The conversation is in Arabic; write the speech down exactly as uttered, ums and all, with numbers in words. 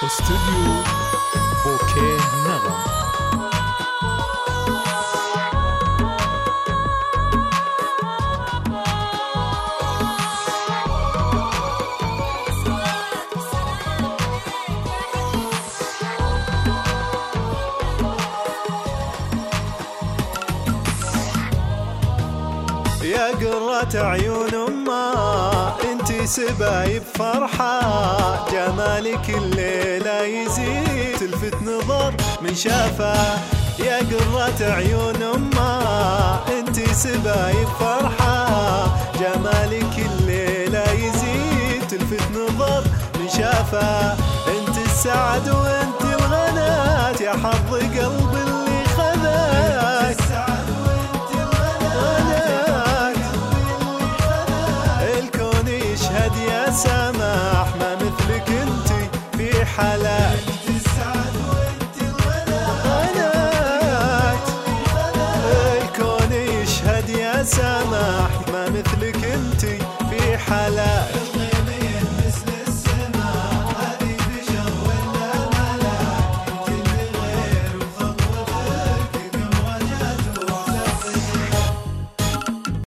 استوديو بوكيه نغم. يا قرة عيون أمه انتي سبايب فرحة، جمالك الليلة يزيد تلفت نظر من شافه. يا قرة عيون أمه انتي سبايب فرحة، جمالك الليلة يزيد تلفت نظر من شافه. انت السعد وانت الغنات يا حظ قلب اللي خذاك. يا سماح ما مثلك انتي في حالات، انت السعد وانت الغنات. الكون يشهد يا سماح ما مثلك انتي في حالات.